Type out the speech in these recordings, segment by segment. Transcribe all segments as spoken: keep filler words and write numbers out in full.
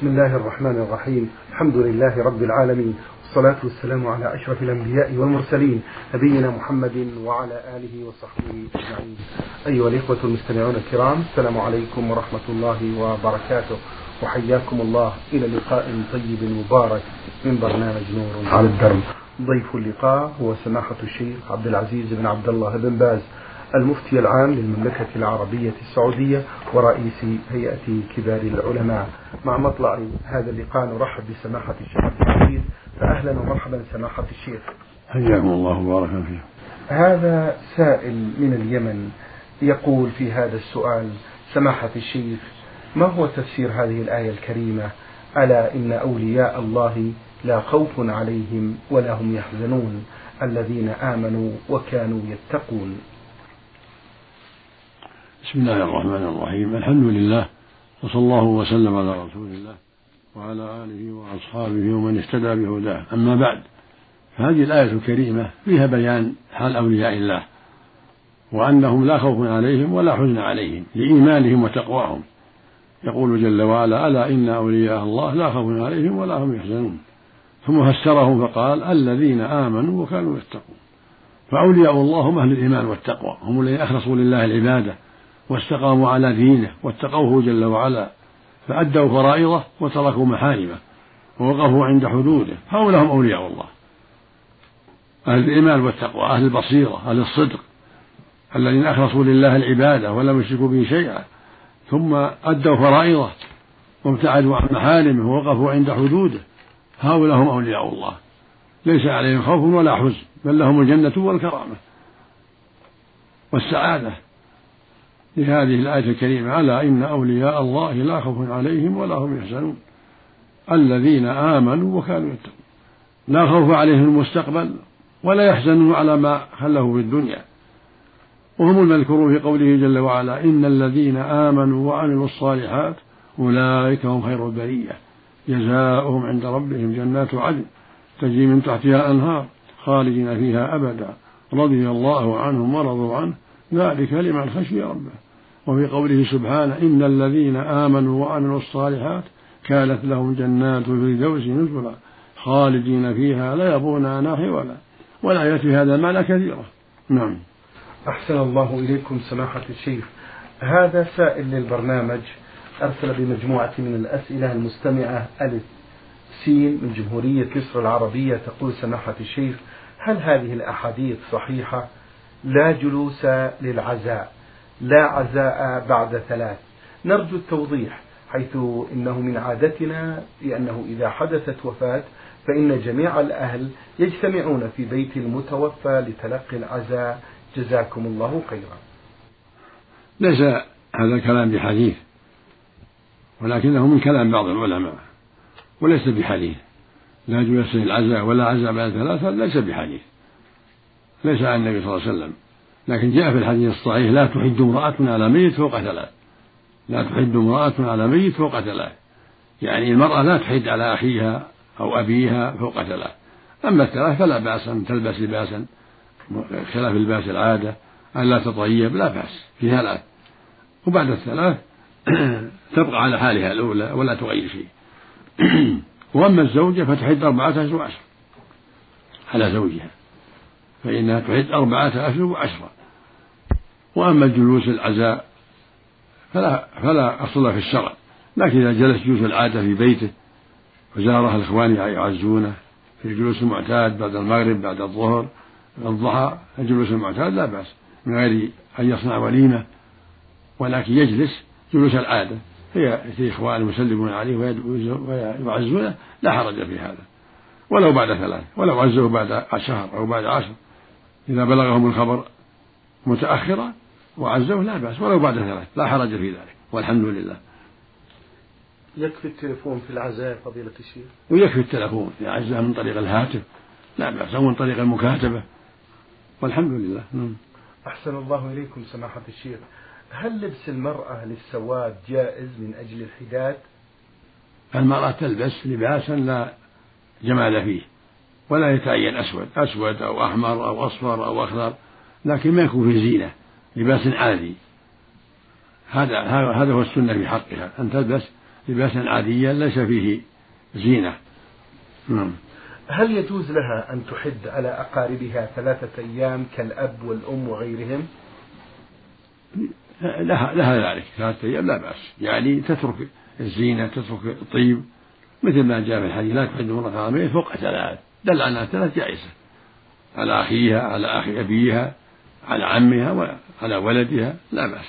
بسم الله الرحمن الرحيم. الحمد لله رب العالمين، والصلاة والسلام على أشرف الأنبياء والمرسلين نبينا محمد وعلى آله وصحبه أجمعين. أيها الإخوة المستمعون الكرام، السلام عليكم ورحمة الله وبركاته، وحياكم الله إلى لقاء طيب مبارك من برنامج نور على الدرب. ضيف اللقاء هو سماحة الشيخ عبد العزيز بن عبد الله بن باز، المفتي العام للمملكة العربية السعودية ورئيس هيئة كبار العلماء. مع مطلع هذا اللقاء نرحب بسماحة الشيخ عبد العزيز، فأهلا ومرحبا سماحة الشيخ. حياكم الله وبارك فيه. هذا سائل من اليمن يقول في هذا السؤال: سماحة الشيخ، ما هو تفسير هذه الآية الكريمة: ألا إن أولياء الله لا خوف عليهم ولا هم يحزنون الذين آمنوا وكانوا يتقون؟ بسم الله الرحمن الرحيم. الحمد لله، وصلى الله وسلم على رسول الله وعلى آله وأصحابه ومن اهتدى بهداه. أما بعد، فهذه الآية الكريمة فيها بيان حال أولياء الله، وأنهم لا خوف عليهم ولا حزن عليهم لإيمانهم وتقواهم. يقول جل وعلا: ألا إن أولياء الله لا خوف عليهم ولا هم يحزنون. ثم فسرهم فقال: الذين آمنوا وكانوا يتقون. فأولياء الله هم أهل الإيمان والتقوى، هم الذين أخلصوا لله العبادة واستقاموا على دينه واتقوه جل وعلا، فأدوا فرائضه وتركوا محارمه ووقفوا عند حدوده، هؤلاء هم أولياء الله، أهل الإيمان والتقوى، أهل البصيرة، أهل الصدق، الذين أخلصوا لله العبادة ولم يشركوا به شيئا، ثم أدوا فرائضه وابتعدوا عن محارمه ووقفوا عند حدوده، هؤلاء هم أولياء الله، ليس عليهم خوف ولا حزن، بل لهم الجنة والكرامة والسعادة. لهذه الآية الكريمة: ألا إن أولياء الله لا خوف عليهم ولا هم يحزنون الذين آمنوا وكانوا يتقون. لا خوف عليهم المستقبل ولا يحزنون على ما خلفوا في الدنيا، وهم المذكورون في قوله جل وعلا: إن الذين آمنوا وعملوا الصالحات أولئك هم خير البرية جزاؤهم عند ربهم جنات عدن تجري من تحتها أنهار خالدين فيها أبدا رضي الله عنهم ورضوا عنه ذلك لمن خشي ربه. وفي قوله سبحانه: إن الذين آمنوا وعملوا الصالحات كانت لهم جنات الفردوس نزلا خالدين فيها لا يبغون عنها حولا. والآيات في هذا المعنى كثيرة. نعم. أحسن الله إليكم سماحة الشيخ. هذا سائل للبرنامج أرسل بمجموعة من الأسئلة المستمعة ألف سين من جمهورية مصر العربية، تقول: سماحة الشيخ، هل هذه الأحاديث صحيحة؟ لا جلوس للعزاء، لا عزاء بعد ثلاث. نرجو التوضيح، حيث إنه من عادتنا لأنه إذا حدثت وفاة فإن جميع الأهل يجتمعون في بيت المتوفى لتلقي العزاء، جزاكم الله خيرا. ليس هذا الكلام بحديث، ولكنه من كلام بعض العلماء، وليس بحديث. لا جلوس للعزاء ولا عزاء بعد ثلاثة ليس بحديث، ليس عن النبي صلى الله عليه وسلم. لكن جاء في الحديث الصحيح: لا تحد امرأة على ميت فوق ثلاث. لا تحد امرأة على ميت فوق ثلاث، يعني المرأة لا تحد على أخيها أو أبيها فوق ثلاث. أما الثلاث فلا بأس أن تلبس لباسا خلاف اللباس العادة، أن لا تطيب، لا بأس في ثلاث. وبعد الثلاث تبقى على حالها الأولى ولا تغير شيء. وأما الزوجة فتحد أربعة أشهر وعشرة على زوجها، فإنها تحد أربعة أشهر وعشرة. وأما الجلوس العزاء فلا, فلا أصل في الشرع، لكن إذا جلس جلوس العادة في بيته وزاره الإخوان يعزونه في الجلوس المعتاد بعد المغرب بعد الظهر الضحى، الجلوس المعتاد لا بأس من غير أن يصنع وليمة، ولكن يجلس جلوس العادة في إخوان يسلمون عليه ويعزونه، لا حرج في هذا، ولو بعد ثلاث، ولو عزوه بعد شهر أو بعد عشر، إذا بلغهم الخبر متأخرا وعزوه لا بأس، ولو بعد ثلاث، لا حرج في ذلك، والحمد لله. يكفي التليفون في العزاء فضيلة الشيخ؟ ويكفي التليفون في العزاء من طريق الهاتف، لا بأس، أو من طريق المكاتبة، والحمد لله. أحسن الله إليكم سماحة الشيخ. هل لبس المرأة للسواد جائز من أجل الحداد؟ المرأة تلبس لباسا لا جمال فيه، ولا يتعين أسود أسود أو أحمر أو أصفر أو أخضر، لكن ما يكون فيه زينة، لباس عادي. هذا هذا هو السنة في حقها، أن تلبس لباسا عاديا ليس فيه زينة. نعم. هل يجوز لها أن تحد على أقاربها ثلاثة أيام كالأب والأم وغيرهم؟ لها, لها ذلك ثلاثة أيام لا بأس، يعني تترك الزينة تترك الطيب مثل ما جاء في الحديث لا تحد امرأة حرامين فوق ثلاث، دل على ثلاث جائزة على أخيها على أخي أبيها على عمها وعلى ولدها لا بأس.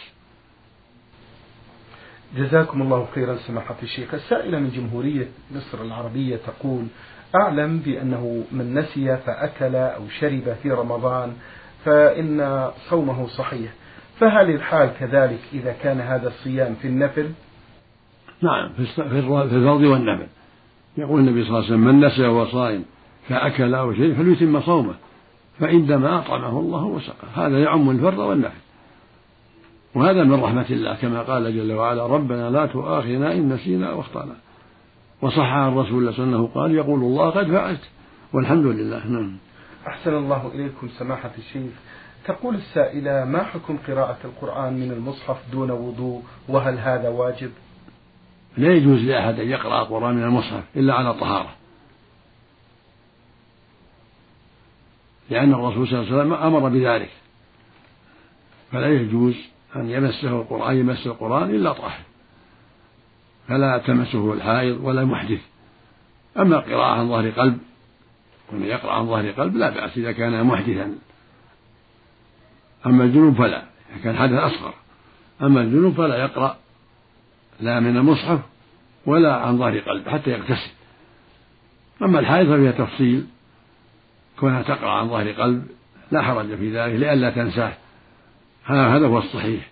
جزاكم الله خيرا سماحة الشيخ. السائلة من جمهورية مصر العربية تقول: أعلم بأنه من نسي فأكل أو شرب في رمضان فإن صومه صحيح، فهل الحال كذلك إذا كان هذا الصيام في النفل؟ نعم، في الفرض والنفل. يقول النبي صلى الله عليه وسلم: من نسي وهو صائم فأكل أو شرب فليتم صومه فإنما أطعمه الله وسقاه. هذا يعم الفرض والنفل، وهذا من رحمة الله كما قال جل وعلا: ربنا لا تؤاخذنا إن نسينا أو أخطأنا. وصح عن الرسول صلى الله عليه وسلم قال: يقول الله قد فعلت والحمد لله. نعم. أحسن الله إليكم سماحة الشيخ. تقول السائلة: ما حكم قراءة القرآن من المصحف دون وضوء، وهل هذا واجب؟ لا يجوز لأحد أن يقرأ القرآن من المصحف إلا على طهارة، لأن الرسول صلى الله عليه وسلم أمر بذلك، فلا يجوز أن يمسه القرآن يمس القرآن إلا طاهر، فلا تمسه الحائض ولا محدث. أما القراءة عن ظهر قلب ومن يقرأ عن ظهر قلب لا بأس إذا كان محدثا. أما الجنوب فلا، إذا كان حدث أصغر. أما الجنوب فلا يقرأ لا من المصحف ولا عن ظهر قلب حتى يغتسل. أما الحائض فيها تفصيل، كونها تقرأ عن ظهر قلب لا حرج في ذلك لئلا تنساه، هذا هو الصحيح.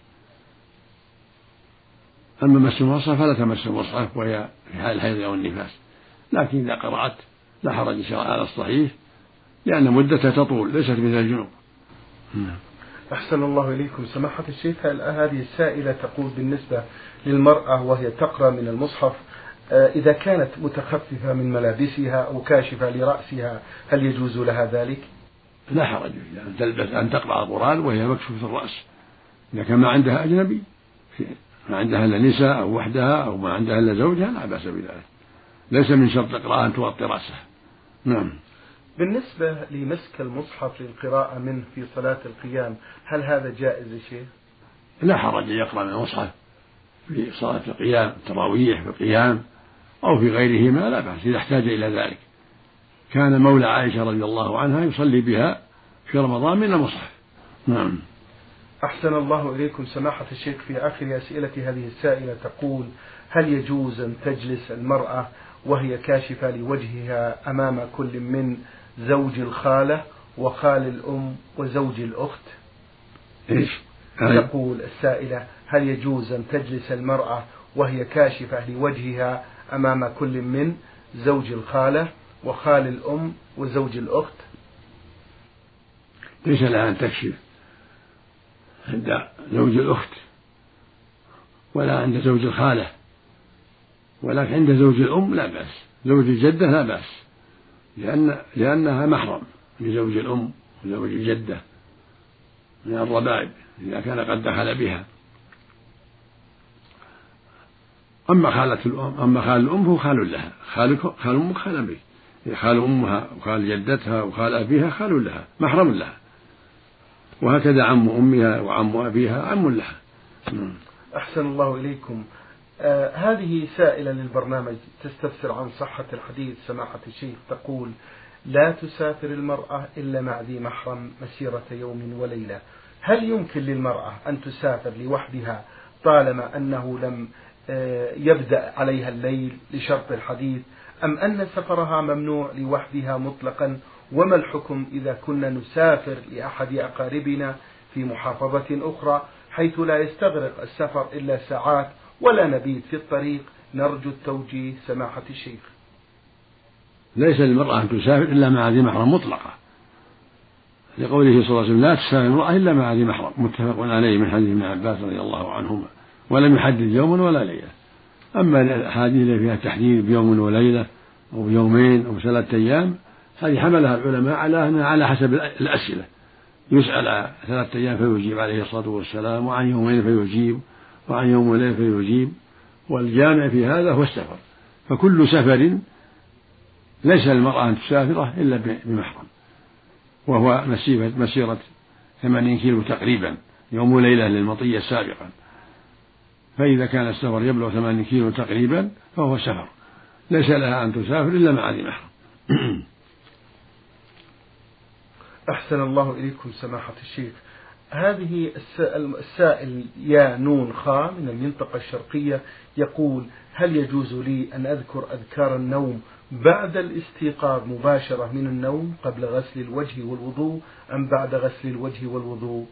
أما مس المصحف فلا تمس المصحف وهي في حال الحيض أو النفاس، لكن إذا قرأت لا حرج إن شاء الله على الصحيح، لأن مدتها تطول ليست مثل الجنوب. أحسن الله إليكم سماحة الشيخ. هذه السائلة تقول: بالنسبة للمرأة وهي تقرأ من المصحف إذا كانت متخففة من ملابسها أو كاشفة لرأسها هل يجوز لها ذلك؟ لا حرج أن تلبس أن تقرأ القرآن وهي مكشوفة الرأس، إذا كان ما عندها أجنبي، ما عندها إلا نساء أو وحدها أو ما عندها إلا زوجها لا بأس بذلك، ليس من شرط القراءة أن تغطي رأسها. نعم. بالنسبة لمسك المصحف للقراءة منه في صلاة القيام هل هذا جائز يا شيخ؟ لا حرج أن يقرأ من المصحف في صلاة القيام، التراويح في القيام أو في غيرهما لا بأس إذا احتاج إلى ذلك. كان مولى عائشة رضي الله عنها يصلي بها في رمضان من المصحف. نعم. أحسن الله إليكم سماحة الشيخ. في آخر أسئلة هذه السائلة تقول: هل يجوز أن تجلس المرأة وهي كاشفة لوجهها أمام كل من زوج الخالة وخال الأم وزوج الأخت؟ إيش؟ تقول السائلة: هل يجوز أن تجلس المرأة وهي كاشفة لوجهها أمام كل من زوج الخالة وخال الأم وزوج الأخت؟ ليس لها أن تكشف عند زوج الأخت ولا عند زوج الخالة، ولكن عند زوج الأم لا بأس، زوج الجدة لا بأس، لأن لأنها محرم لزوج الأم وزوج الجدة من الربائب إذا كان قد دخل بها. أما خالة الأم أما خال الأم فهو خال لها، خال خال أمك خال أبيك، خال أمها وخال جدتها وخال أبيها خال لها محرم لها، وهكذا عم أمها وعم أبيها عم لها. أحسن الله إليكم. آه هذه سائلة للبرنامج تستفسر عن صحة الحديث سماحة الشيخ. تقول: لا تسافر المرأة إلا مع ذي محرم مسيرة يوم وليلة، هل يمكن للمرأة أن تسافر لوحدها طالما أنه لم آه يبدأ عليها الليل لشرط الحديث، أم أن سفرها ممنوع لوحدها مطلقا؟ وما الحكم إذا كنا نسافر لأحد أقاربنا في محافظة أخرى حيث لا يستغرق السفر إلا ساعات ولا نبيت في الطريق؟ نرجو التوجيه سماحة الشيخ. ليس للمرأة أن تسافر إلا مع ذي محرم مطلقة، لقوله صلى الله عليه وسلم: لا تسافر المرأة إلا مع ذي محرم، متفق عليه من حديث ابن عباس رضي الله عنهما، ولم يحدد يوما ولا ليلة. أما الأحاديث التي فيها تحديد بيوم وليلة أو بيومين أو ثلاثة أيام هذه حملها العلماء على أنها على حسب الأسئلة، يسأل ثلاثة أيام فيجيب عليه الصلاة والسلام، وعن يومين فيجيب، وعن يوم وليلة فيجيب، والجامع في هذا هو السفر. فكل سفر ليس للمرأة أن تسافره إلا بمحرم، وهو مسيرة, مسيرة ثمانين كيلو تقريبا، يوم وليلة للمطية سابقا. فإذا كان السفر يبلغ ثمانين كيلو تقريبا فهو سفر، ليس لها أن تسافر إلا مع ذي محرم. أحسن الله إليكم سماحة الشيخ. هذه السائل يا نون خا من المنطقة الشرقية يقول: هل يجوز لي أن أذكر أذكار النوم بعد الاستيقاظ مباشرة من النوم قبل غسل الوجه والوضوء أم بعد غسل الوجه والوضوء؟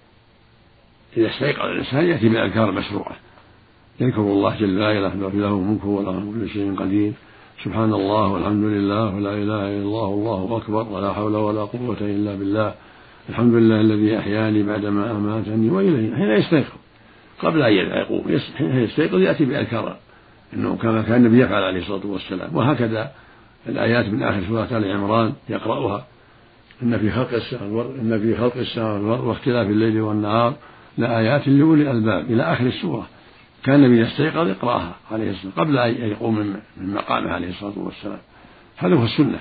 إذا استيقظ الإنسان يأتي بالأذكار المشروعة، يذكر الله جل وعلا له ملكه وله كل شيء قدير، سبحان الله والحمد لله ولا إله إلا الله والله أكبر ولا حول ولا قوة إلا بالله، الحمد لله الذي أحياني بعدما أماتني وإليه. حين يستيقظ قبل أن يقوم يستيقظ يأتي بأذكار إنه كما كان النبي يفعل عليه الصلاة والسلام. وهكذا الآيات من آخر سورة آل عمران يقرأها: إن في خلق السماوات إن في خلق السماوات واختلاف الليل والنهار لآيات لأولي الألباب إلى آخر السورة. كان النبي يستيقظ يقرأها عليه الصلاة قبل أن يقوم من مقامه عليه الصلاة والسلام. هذا هو السنة.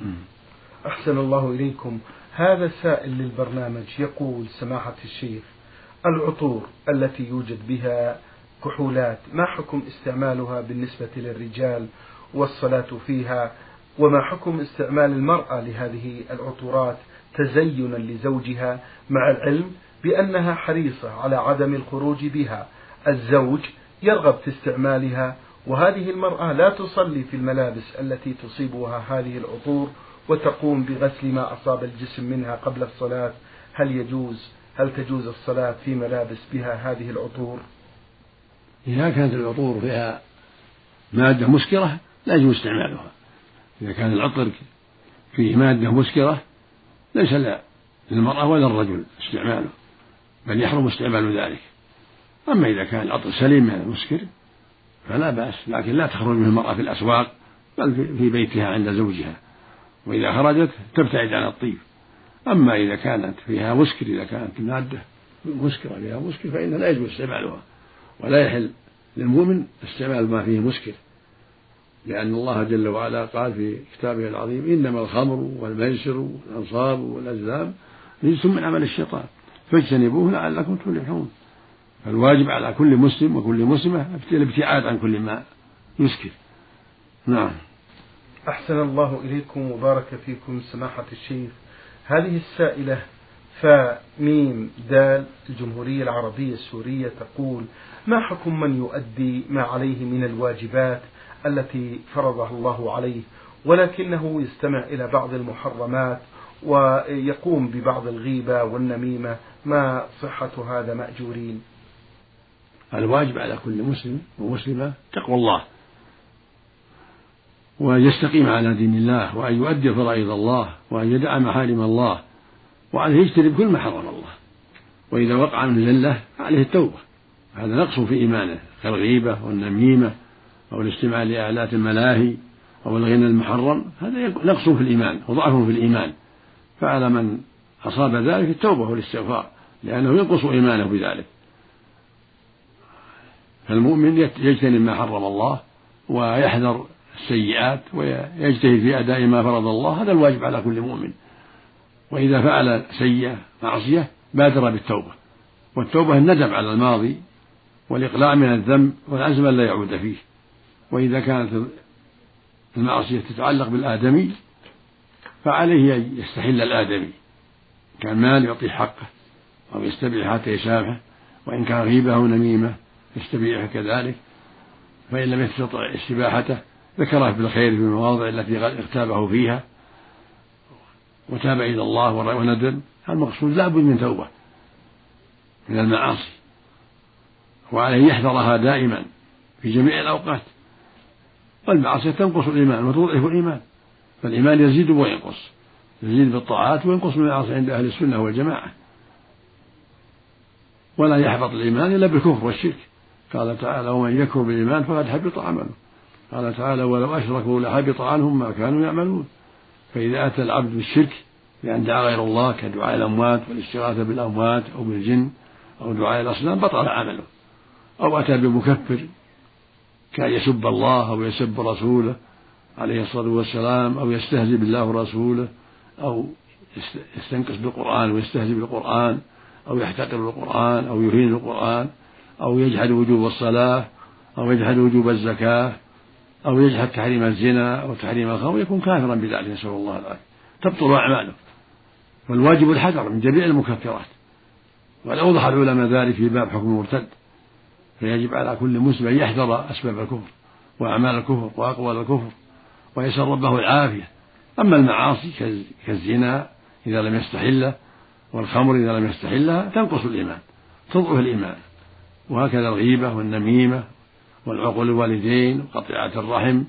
أحسن الله إليكم. هذا سائل للبرنامج يقول: سماحة الشيخ، العطور التي يوجد بها كحولات ما حكم استعمالها بالنسبة للرجال والصلاة فيها، وما حكم استعمال المرأة لهذه العطورات تزينا لزوجها مع العلم بأنها حريصة على عدم الخروج بها؟ الزوج يرغب في استعمالها وهذه المرأة لا تصلي في الملابس التي تصيبها هذه العطور وتقوم بغسل ما أصاب الجسم منها قبل الصلاة. هل يجوز هل تجوز الصلاة في ملابس بها هذه العطور؟ إذا كانت العطور فيها مادة مسكرة لا يجوز استعمالها. إذا كان العطر فيه مادة مسكرة ليس للمرأة ولا الرجل استعماله، بل يحرم استعمال ذلك. أما إذا كان العطر سليم من المسكر فلا بأس، لكن لا تخرج من المرأة في الأسواق بل في بيتها عند زوجها، وإذا خرجت تبتعد عن الطيب. أما إذا كانت فيها مسكر، إذا كانت مادة مسكرة فيها مسكر فإنها لا يجوز استعمالها، ولا يحل للمؤمن استعمال ما فيه مسكر، لأن الله جل وعلا قال في كتابه العظيم: إنما الخمر والميسر والأنصاب والأزلام رجس من عمل الشيطان فاجتنبوه لعلكم تفلحون. فالواجب على كل مسلم وكل مسلمة الابتعاد عن كل ما يسكر. نعم. أحسن الله إليكم وبارك فيكم سماحة الشيخ. هذه السائلة فا ميم دال الجمهورية العربية السورية تقول: ما حكم من يؤدي ما عليه من الواجبات التي فرضها الله عليه ولكنه يستمع إلى بعض المحرمات ويقوم ببعض الغيبة والنميمة، ما صحة هذا مأجورين؟ الواجب على كل مسلم ومسلمة تقوى الله وأن يستقيم على دين الله، وأن يؤدي فرائض الله، وأن يدع محارم الله، وأن يجتنب كل ما حرم الله. وإذا وقع من زلة عليه التوبة، هذا نقص في إيمانه كالغيبة والنميمة أو الاستماع لآلات الملاهي أو الغنى المحرم، هذا نقص في الإيمان وضعف في الإيمان. فعلى من أصاب ذلك التوبة والاستغفار، لأنه ينقص إيمانه بذلك. فالمؤمن يجتنب ما حرم الله ويحذر السيئات ويجتهد في أداء ما فرض الله، هذا الواجب على كل مؤمن. وإذا فعل سيئة معصية بادر بالتوبة، والتوبة الندم على الماضي والإقلاع من الذنب والعزم أن لا يعود فيه. وإذا كانت المعصية تتعلق بالآدمي فعليه أن يستحل الآدمي، كان مال يعطيه حقه أو يستبيح حتى يسامحه، وإن كان غيبة أو نميمة يستبيحه كذلك. فإن لم يستطع استباحته ذكره بالخير في المواضع التي اغتابه فيها وتاب إلى الله وندم. المقصود لا بد من توبة من المعاصي، وعليه يحذرها دائما في جميع الأوقات. والمعاصي تنقص الإيمان وتضعف الإيمان، فالإيمان يزيد وينقص، يزيد بالطاعات وينقص بالمعاصي عند أهل السنة والجماعة. ولا يحبط الإيمان إلا بالكفر والشرك. قال تعالى: ومن يكفر بالإيمان فقد حبط عمله. قال تعالى: ولو أشركوا لحبط عنهم ما كانوا يعملون. فإذا أتى العبد بالشرك بأن دعا غير الله كدعاء الأموات والاستغاثة بالأموات أو بالجن أو دعاء الأصنام بطل عمله، أو أتى بمكفر كان يسب الله أو يسب رسوله عليه الصلاة والسلام، أو يستهزئ بالله ورسوله، أو يستنقص بالقرآن ويستهزئ بالقرآن، أو يحتقر بالقرآن، أو يهين القرآن، أو يجحد وجوب الصلاة، أو يجحد وجوب الزكاة، أو يجحد تحريم الزنا أو تحريم الخمر، يكون كافرا بذلك، نسأل الله العافية، تبطل أعماله. والواجب الحذر من جميع المكفرات، وقد أوضح العلماء ذلك في باب حكم المرتد. فيجب على كل مسلم أن يحذر أسباب الكفر وأعمال الكفر وأقوال الكفر ويسأل ربه العافية. أما المعاصي كالزنا إذا لم يستحله والخمر إذا لم يستحلها تنقص الإيمان، تضعف الإيمان، وهكذا الغيبة والنميمة والعقول الوالدين وقطيعة الرحم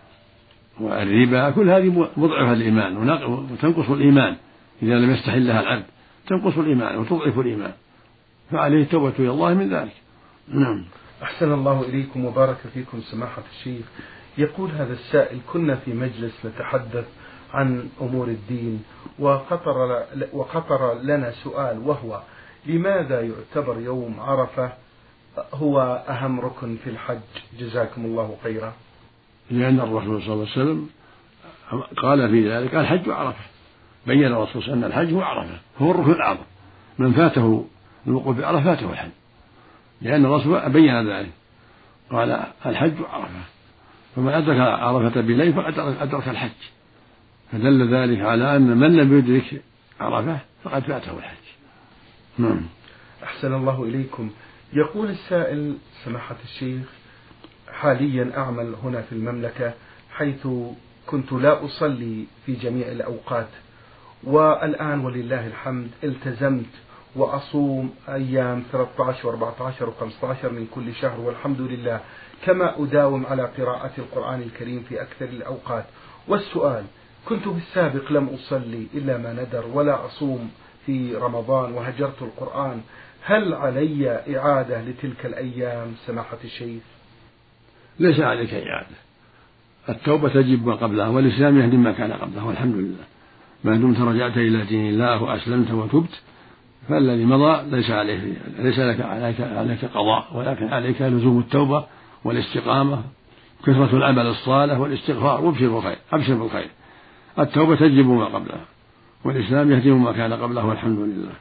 والربا، كل هذه مضعفة الإيمان وتنقص الإيمان إذا لم يستحلها العبد، تنقص الإيمان وتضعف الإيمان، فعليه التوبة إلى الله من ذلك. نعم. أحسن الله إليكم وبارك فيكم سماحة الشيخ. يقول هذا السائل: كنا في مجلس نتحدث عن أمور الدين وخطر, وخطر لنا سؤال، وهو: لماذا يعتبر يوم عرفة هو أهم ركن في الحج؟ جزاكم الله خيرا. لأن الرسول صلى الله عليه وسلم قال في ذلك: الحج عرفة. بين الرسول أن الحج هو عرفة، هو الركن الأعظم، من فاته الوقوف بعرفة فاته الحج، لأن الرسول بين ذلك، قال: الحج عرفة، فمن أدرك عرفة بليل فقد أدرك الحج، فدل ذلك على أن من لم يدرك عرفة فقد فاته الحج. نعم. أحسن الله إليكم. يقول السائل: سماحة الشيخ، حاليا أعمل هنا في المملكة، حيث كنت لا أصلي في جميع الأوقات، والآن ولله الحمد التزمت وأصوم أيام ثلاثة عشر وأربعة عشر وخمسة عشر من كل شهر والحمد لله، كما أداوم على قراءة القرآن الكريم في أكثر الأوقات. والسؤال: كنت بالسابق لم أصلي إلا ما ندر ولا أصوم في رمضان وهجرت القرآن، هل علي إعادة لتلك الأيام سماحة الشيخ؟ ليس عليك إعادة، التوبة تجب ما قبلها، والإسلام يهدم ما كان قبله، والحمد لله. ما دمت رجعت إلى دين الله وأسلمت وتبت، فالذي مضى ليس عليه ليس لك عليك, عليك قضاء، ولكن عليك لزوم التوبة والاستقامة، كثرة العمل الصالح والاستغفار، وابشر بالخير، أبشر بالخير. التوبة تجب ما قبلها، والإسلام يهدم ما كان قبله، والحمد لله.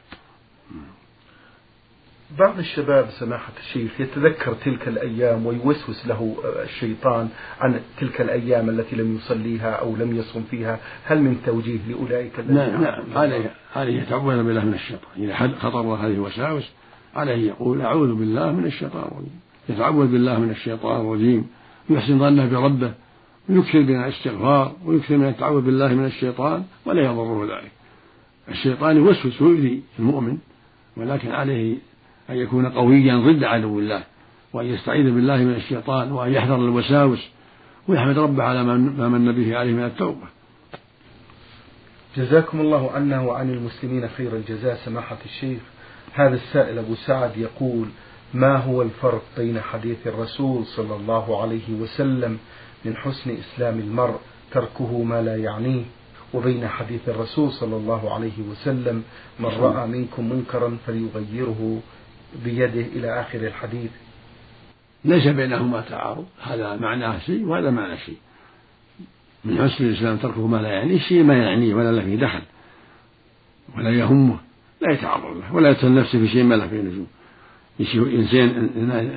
بعض الشباب سماحة الشيخ يتذكر تلك الأيام ويوسوس له الشيطان عن تلك الأيام التي لم يصليها أو لم يصم فيها، هل من توجيه لأولئك الذين؟ نعم نعم، عليه عليه يتعوذ بالله من الشيطان، إذا خطر هذه الوساوس عليه يقول: أعوذ بالله من الشيطان الرجيم، يتعوذ بالله من الشيطان الرجيم، يحسن ظنه بربه، ويكثر من الاستغفار، ويكثر من التعوذ بالله من الشيطان، ولا يضره ذلك. الشيطان يوسوس ويؤذي المؤمن، ولكن عليه أن يكون قويا ضد عدو الله، وأن يستعيذ بالله من الشيطان، وأن يحذر الوساوس، ويحمد ربه على ما من به عليه من التوبة. جزاكم الله عنا وعن المسلمين خير الجزاء سماحة الشيخ. هذا السائل أبو سعد يقول: ما هو الفرق بين حديث الرسول صلى الله عليه وسلم من حسن إسلام المرء تركه ما لا يعنيه، وبين حديث الرسول صلى الله عليه وسلم: من رأى منكم منكرا فليغيره بيده إلى آخر الحديث؟ ليس بينهما تعارض، هذا معناه شيء وهذا معنى شيء. من حسن الإسلام تركه ما لا يعنيه، شيء ما يعنيه ولا له فيه دخل ولا يهمه، لا يتعرض له ولا يتهم نفسه في شيء ما له فيه لزوم. إنسان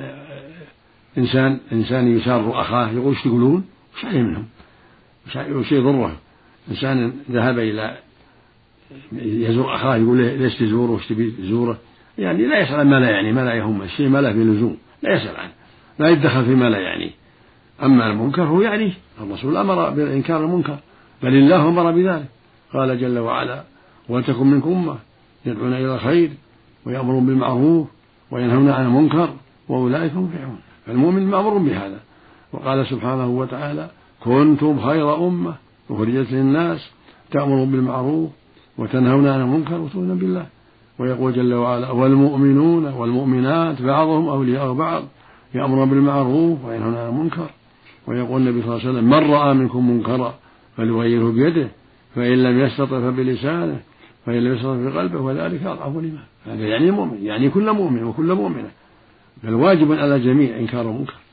إنسان إنسان يسار أخاه يقول: ايش تقولون؟ ايش عليه منهم؟ وش يضره؟ إنسان ذهب إلى يزور أخاه يقول: ليش تزوره؟ وش تبي تزوره؟ يعني لا يسأل ما لا يعني، ما لا يهمه، الشيء ما له فيه لزوم لا يسأل عنه، لا يتدخل فيما لا يعنيه. أما المنكر هو يعنيه، الرسول أمر بإنكار المنكر، بل الله أمر بذلك، قال جل وعلا: ولتكن منكم أمة يدعون إلى الخير ويأمرون بالمعروف وينهون عن المنكر وأولئك هم المفلحون. فالمؤمن مأمور بهذا، وقال سبحانه وتعالى: كنتم خير أمة أخرجت للناس تأمرون بالمعروف وتنهون عن المنكر وتؤمنون بالله. ويقول جل وعلا: والمؤمنون والمؤمنات بعضهم أولياء بعض يأمرون بالمعروف وينهون عن المنكر. ويقول النبي صلى الله عليه وسلم: من رأى منكم منكرا فليغيره بيده، فإن لم يستطع فبلسانه، فإن لم يستطع بقلبه، وذلك أضعف الإيمان. هذا يعني المؤمن، يعني كل مؤمن وكل مؤمنة، بل واجب على الجميع إنكار المنكر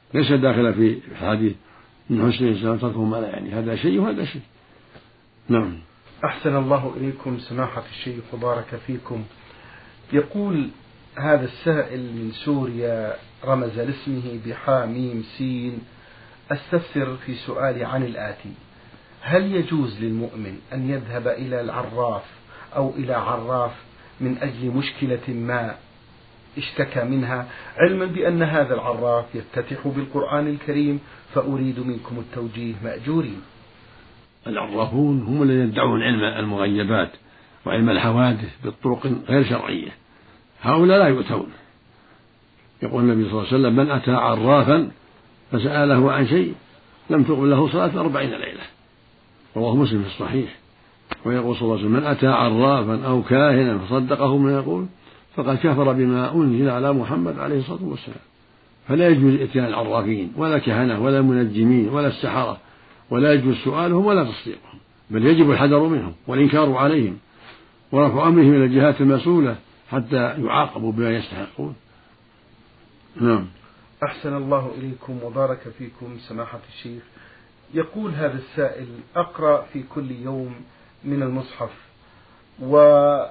ليس داخل في الحديث من حسن الإسلام تركه ما لا يعني، هذا شيء وهذا شيء. نعم. أحسن الله إليكم سماحة الشيخ وبارك فيكم. يقول هذا السائل من سوريا رمز لاسمه بحاميم سين: أستفسر في سؤالي عن الآتي: هل يجوز للمؤمن أن يذهب إلى العراف أو إلى عراف من أجل مشكلة ما اشتكى منها، علما بأن هذا العراف يفتتح بالقرآن الكريم، فأريد منكم التوجيه مأجورين؟ العرافون هم الذين يدعون علم المغيبات وعلم الحوادث بالطرق غير شرعية، هؤلاء لا يؤتون. يقول النبي صلى الله عليه وسلم: من أتى عرافا فسأله عن شيء لم تقبل له صلاة أربعين ليلة، رواه مسلم في الصحيح. ويقول صلى الله عليه وسلم: من أتى عرافا أو كاهنا فصدقه ما يقول فقد كفر بما أنزل على محمد عليه الصلاة والسلام. فلا يجوز إتيان العرافين ولا كهنة ولا المنجمين ولا السحرة، ولا يجوز سؤالهم ولا تصديقهم، بل يجب الحذر منهم والإنكار عليهم ورفع أمرهم إلى الجهات المسؤولة حتى يعاقبوا بما يستحقون. نعم. أحسن الله إليكم وبارك فيكم سماحة الشيخ. يقول هذا السائل: أقرأ في كل يوم من المصحف. وهذا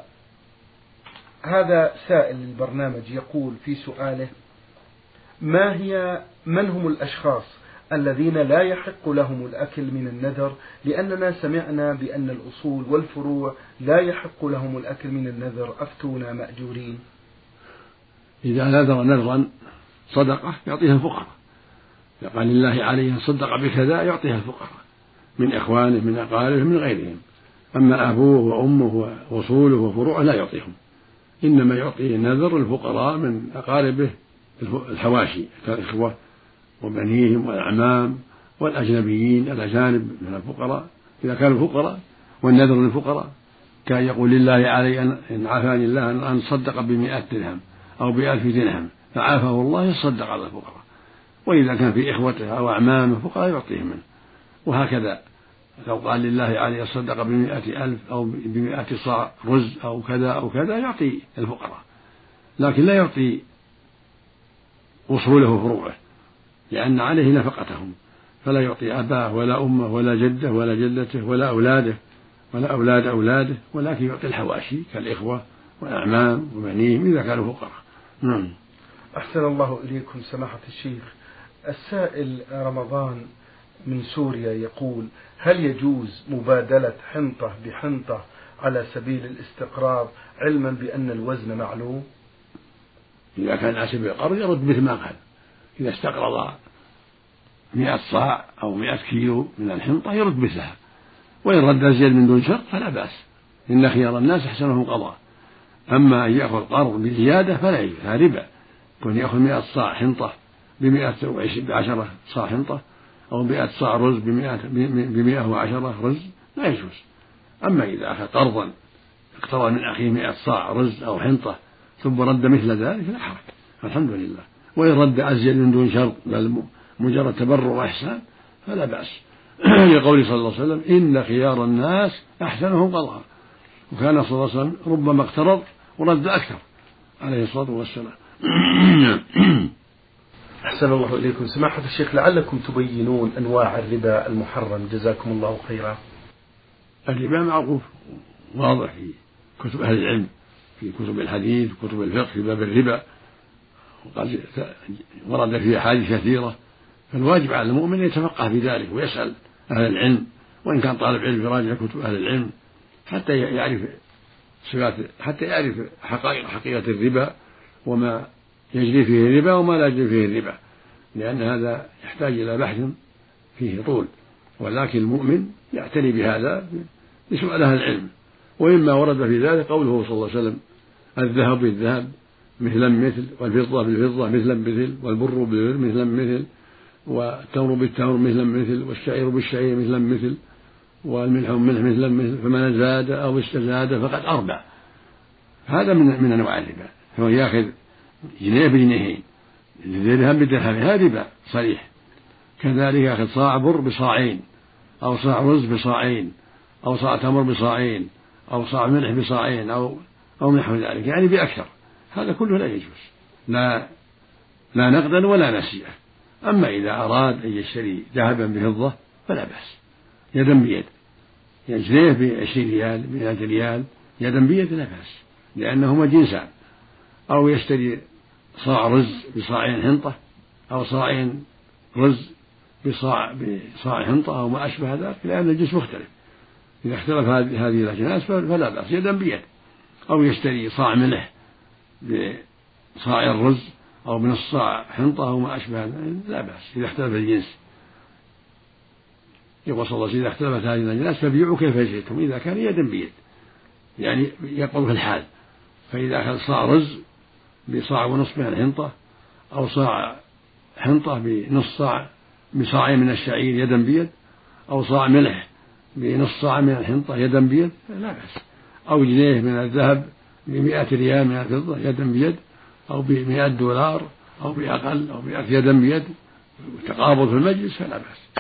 سائل البرنامج يقول في سؤاله: ما هي من هم الأشخاص الذين لا يحق لهم الأكل من النذر، لأننا سمعنا بأن الأصول والفروع لا يحق لهم الأكل من النذر، أفتونا مأجورين؟ إذا نذر نذرا صدقة يعطيها الفقراء، قال لله عليه أن صدق بكذا يعطيها الفقراء من إخوانه من أقاربه من غيرهم. أما أبوه وأمه وأصوله وفروعه لا يعطيهم، إنما يعطي النذر الفقراء من أقاربه الحواشي كالإخوة وبنيهم والأعمام والأجنبيين الأجانب من الفقراء إذا كانوا فقراء، والنذر للفقراء كان يقول لله علي أن عافاني الله أن صدق بمئة درهم أو بألف درهم فعافه الله يصدق على الفقراء. وإذا كان في إخوته أو أعمامه فقراء يعطيهم منه. وهكذا لو قال لله علي يصدق بمئة ألف أو بمئة صاع رز أو كذا أو كذا يعطي الفقراء، لكن لا يعطي أصوله وفروعه لأن عليه نفقتهم، فلا يعطي أباه ولا أمه ولا جده ولا جدته ولا أولاده ولا أولاد أولاده، ولكن يعطي الحواشي كالإخوة والأعمام وبنيهم إذا كانوا فقراء. نعم. أحسن الله إليكم سماحة الشيخ. السائل رمضان من سوريا يقول: هل يجوز مبادلة حنطة بحنطة على سبيل الاستقراض، علما بأن الوزن معلوم؟ إذا كان على سبيل القرض يرد مثل ما قال. إذا استقرض مئة صاع أو مئة كيلو من الحنطة يرد مثلها، وإن رد أزيد من دون شرط فلا بأس، إن خيار الناس أحسنهم قضاء. أما أن يأخذ قرض بزيادة فلا يجوز، هذا ربا. كون يأخذ مئة صاع حنطة بمئة بعشرة صاع حنطة أو مئة صاع رز بمئة, بمئة وعشرة رز لا يجوز. أما إذا أخذ قرضا اقترض من أخيه مئة صاع رز أو حنطة ثم رد مثل ذلك لا حرج، الحمد لله. وإن رد أزيد من دون شرط بل مجرد تبرع وإحسان فلا بأس، لقوله صلى الله عليه وسلم: إن خيار الناس أحسنهم قضاء. وكان صلى الله عليه وسلم ربما اقترض ورد أكثر عليه الصلاة والسلام. أحسن الله إليكم سماحة الشيخ، لعلكم تبينون أنواع الربا المحرم، جزاكم الله خيرا. الربا معروف واضح في كتب أهل العلم، في كتب الحديث وكتب الفقه في باب الربا، وقد ورد فيه أحاديث كثيرة. فالواجب على المؤمن يتفقه في ذلك ويسأل أهل العلم، وإن كان طالب علم يراجع كتب أهل العلم حتى يعرف صفات، حتى يعرف حقائق حقيقة الربا وما يجري فيه الربا وما لا يجري فيه الربا، لأن هذا يحتاج إلى بحث فيه طول. ولكن المؤمن يعتني بهذا بسؤال أهل العلم. وإما ورد في ذلك قوله صلى الله عليه وسلم: الذهب بالذهب مثلا مثل، والفضة بالفضة مثلا مثل، والبر بالبر مثلا مثل، والتمر بالتمر مثلا مثل، والشعير بالشعير مثلا مثل، والملح بالملح مثلا مثل، فمن زاد أو استزاد فقد أربع. هذا من من أنواع الربا. هو يأخذ جنيه بجنيهين، درهم بدرهم، هذا ربا صريح. كذلك يأخذ صاع بر بصاعين، أو صاع رز بصاعين، أو صاع تمر بصاعين، أو صاع ملح بصاعين، أو أو نحو ذلك، يعني بأكثر. هذا كله لا يجوز، لا لا نقدا ولا نسيئة. أما إذا أراد أن يشتري ذهبا بفضة فلا بأس، يدا بيد، يجنيه بعشرين ريال بمئة ريال يدا بيد لا بأس، لأنهما جنسان. أو يشتري صاع رز بصاعين حنطة، أو صاعين رز بصاع بصاع حنطة أو ما أشبه ذلك، لأن الجنس مختلف. إذا اختلف هذه الأجناس فلا بأس، يدا بيد. أو يشتري صاع ملح بصاع الرز أو بنص صاع حنطة أو ما أشبه ذلك لا بأس إذا اختلف الجنس. يقول صلى الله عليه وسلم: إذا اختلفت هذه الأجناس فبيعوا كيف شئتم، إذا كان يدا بيد، يعني يقول في الحال. فإذا أخذ صاع رز بصاع ونصف من الحنطة، أو صاع حنطة بنص صاع بصاعين من الشعير يدا بيد، أو صاع ملح بنص صاع من الحنطة يدا بيد لا بأس. أو جنيه من الذهب بمئة ريال من الفضة يدا بيد، أو بمئة دولار أو بأقل أو بأكثر يدا بيد، تقابض في المجلس فلا بأس.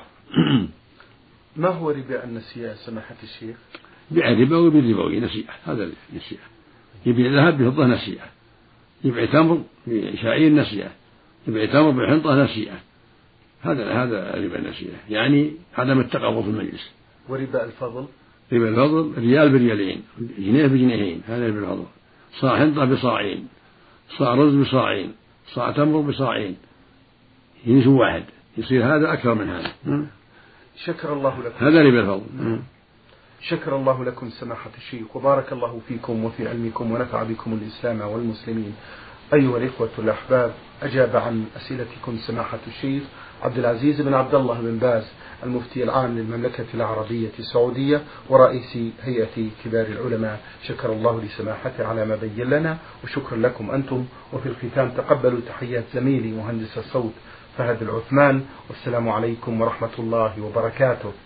ما هو ربا النسيئة سماحة الشيخ؟ بيع ربوي بالربوي نسيئة، هذا نسيئة. يبيع ذهب بفضة نسيئة، يبيع تمر بشعير نسيئة، يبيع تمر بحنطة نسيئة، هذا هذا ربا النسيئة، يعني عدم التقابض في المجلس. وربا الفضل؟ ربا الفضل ريال بريالين، جنيه بجنيهين، هذا ربا الفضل. صاع حنطة بصاعين، صاع رز بصاعين، صاع تمر بصاعين، جنس واحد، يصير هذا أكثر من هذا. شكر الله لكم. هذا ربا الفضل. شكر الله لكم سماحة الشيخ، وبارك الله فيكم وفي علمكم، ونفع بكم الإسلام والمسلمين. أيها الإخوة الأحباب، أجاب عن أسئلتكم سماحة الشيخ عبد العزيز بن عبد الله بن باز، المفتي العام للمملكة العربية السعودية ورئيس هيئة كبار العلماء. شكر الله لسماحته على ما بين لنا، وشكرا لكم أنتم. وفي الختام تقبلوا تحيات زميلي مهندس الصوت فهد العثمان، والسلام عليكم ورحمة الله وبركاته.